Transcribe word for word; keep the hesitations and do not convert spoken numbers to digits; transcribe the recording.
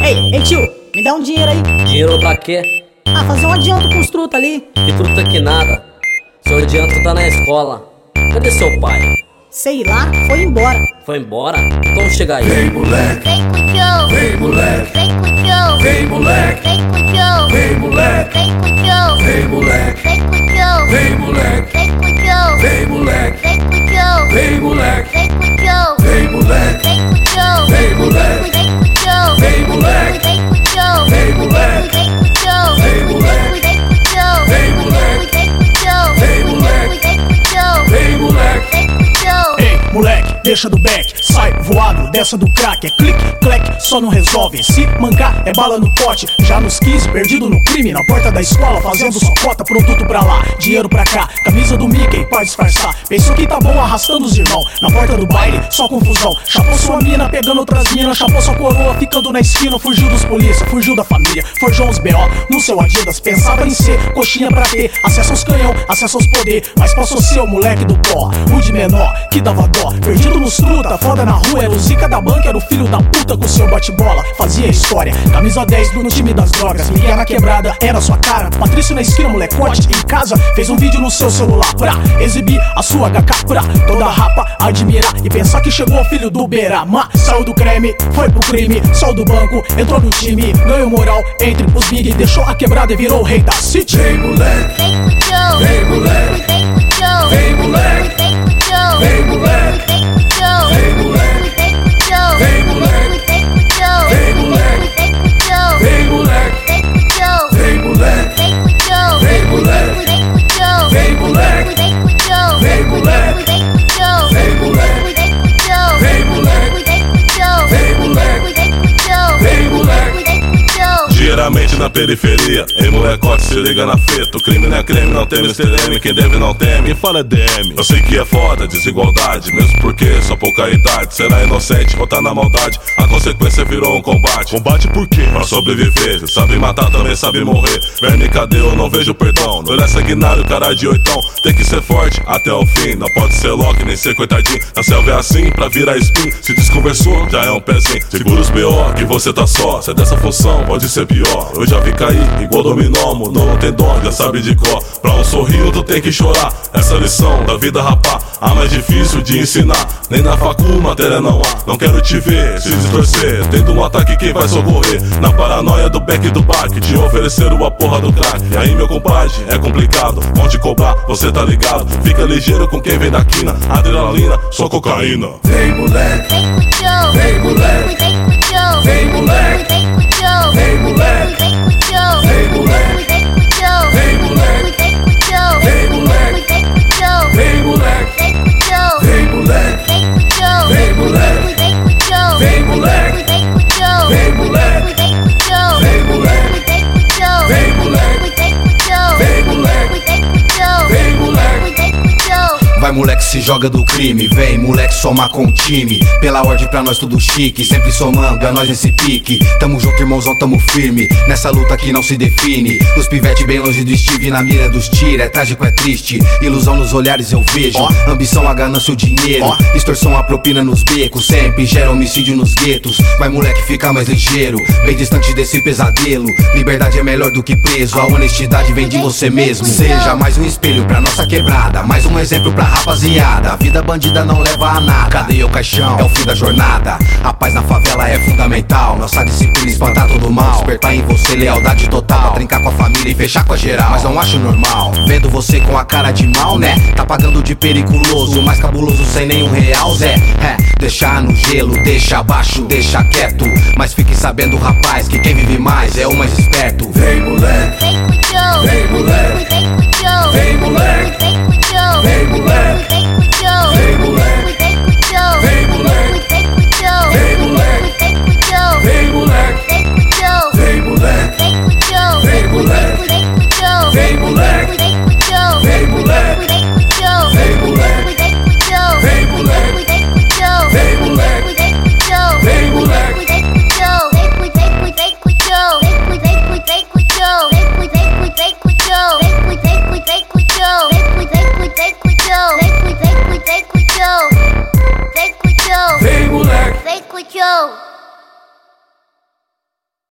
Ei, ei tio, me dá um dinheiro aí. Dinheiro pra quê? Ah, fazer um adianto com os truta ali. Que truta que nada. Seu adianto tá na escola. Cadê seu pai? Sei lá, foi embora. Foi embora? Então chega aí. Vem moleque, Vem com o Joe, vem moleque, vem com o Joe, vem moleque, vem com o Joe, vem moleque, vem com o Joe, vem moleque, vem com o Joe, vem moleque, vem com o Joe, vem moleque, vem com o Joe, vem moleque, vem com o Joe, vem moleque, vem com o Joe, vem moleque, vem com o Joe, vem moleque, vem com o Joe, vem moleque, vem com o Joe, vem moleque, vem com o Joe, vem moleque, vem com o Joe, vem moleque, vem com o Joe, vem moleque. vem com o Joe. Ei, moleque, deixa do back, sai voado, dessa do crack. É clique, clack, só não resolve. Se mancar, é bala no pote. Já nos quinze, perdido no crime, na porta da escola, fazendo só cota, produto pra lá, dinheiro pra cá. Camisa do Mickey, pra disfarçar. Pensou que tá bom arrastando os irmãos. Na porta do baile, só confusão. Chapou sua mina, pegando outras minas. Chapou sua coroa, ficando na esquina. Fugiu dos polícia, fugiu da família. Forjou uns B O no seu Adidas. Pensava em ser coxinha pra ter acesso aos canhão, acesso aos poder. Mas passou ser o moleque do pó, o de menor, que dava dó. Perdido nos truta, foda na rua. Era o zica da banca, era o filho da puta com seu bate-bola. Fazia história, camisa dez no time das drogas. Miguel na quebrada, era sua cara. Patrício na esquina, molecote em casa. Fez um vídeo no seu celular pra exibir a sua H K, pra toda rapa admirar e pensar que chegou o filho do Beirama. Saiu do creme, foi pro crime, saiu do banco, entrou no time, ganhou moral entre os big, deixou a quebrada e virou o rei da city. Vem moleque, Vem com o Joe, vem moleque, vem com o Joe, vem moleque, vem com o Joe, vem moleque, vem com o Joe, vem moleque, vem com o Joe, vem moleque, vem com o Joe, vem moleque, vem com o Joe, vem moleque, vem com o Joe, vem moleque, vem com o Joe, vem moleque, vem com o Joe, vem moleque, vem com o Joe, vem moleque, vem com o Joe, vem moleque, vem com o Joe, vem moleque, vem com o Joe, vem moleque, vem com o Joe, vem moleque. vem com o Joe. Ligeiramente na periferia, ei molecote, se liga na feta. O crime não é creme, não tem mister M. Quem deve não teme, quem fala é D M. Eu sei que é foda, desigualdade, mesmo porque só pouca idade. Será inocente ou tá na maldade, a consequência virou um combate. Combate por quê? Pra sobreviver, cê sabe matar, também sabe morrer. Verme, cadê? Eu não vejo perdão. Não é sanguinário, cara de oitão. Tem que ser forte até o fim, não pode ser Loki, nem ser coitadinho. Na selva é assim, pra virar spin. Se desconversou, já é um pezinho. Segura os B O, que você tá só. Se é dessa função, pode ser pior. Eu já vi cair, igual dominó, mudou, não tem dó, já sabe de cor. Pra um sorriso tu tem que chorar, essa lição da vida rapá, a mais difícil de ensinar. Nem na facu matéria não há, não quero te ver se distorcer. Tendo um ataque quem vai socorrer, na paranoia do back e do back, te ofereceram a porra do crack. E aí meu compadre, é complicado, vão te cobrar, você tá ligado. Fica ligeiro com quem vem da quina, adrenalina, só cocaína. Vem moleque, Vem com o Joe, vem moleque, vem com o Joe, vem moleque, vem com o Joe, vem moleque, vem com o Joe, vem moleque, vem com o Joe, vem moleque, vem com o Joe, vem moleque, vem com o Joe, vem moleque, vem com o Joe, vem moleque, vem com o Joe, vem moleque, vem com o Joe, vem moleque, vem com o Joe, vem moleque, vem com o Joe, vem moleque, vem com o Joe, vem moleque, vem com o Joe, vem moleque, vem com o Joe, vem moleque. vem com o Joe. Vai moleque, se joga do crime, vem moleque somar com o time. Pela ordem pra nós tudo chique, sempre somando, é nós nesse pique. Tamo junto irmãozão, tamo firme, nessa luta que não se define. Os pivete bem longe do Steve, na mira dos tira, é trágico, é triste. Ilusão nos olhares eu vejo, ambição, a ganância, o dinheiro. Extorsão, a propina nos becos, sempre gera homicídio nos guetos. Vai moleque, fica mais ligeiro, bem distante desse pesadelo. Liberdade é melhor do que preso, a honestidade vem de você mesmo. Seja mais um espelho pra nossa quebrada, mais um exemplo pra rapaziada. A vida bandida não leva a nada, cadeia o caixão, é o fim da jornada. A paz na favela é fundamental, nossa disciplina espantar todo mal. Despertar em você lealdade total, trincar com a família e fechar com a geral. Mas não acho normal, vendo você com a cara de mal, né? Tá pagando de periculoso, mais cabuloso sem nenhum real, Zé. É, deixar no gelo, deixa abaixo, deixa quieto. Mas fique sabendo, rapaz, que quem vive mais é o mais esperto. Vem moleque, Vem com o Joe, vem moleque, vem com o Joe, vem moleque, vem com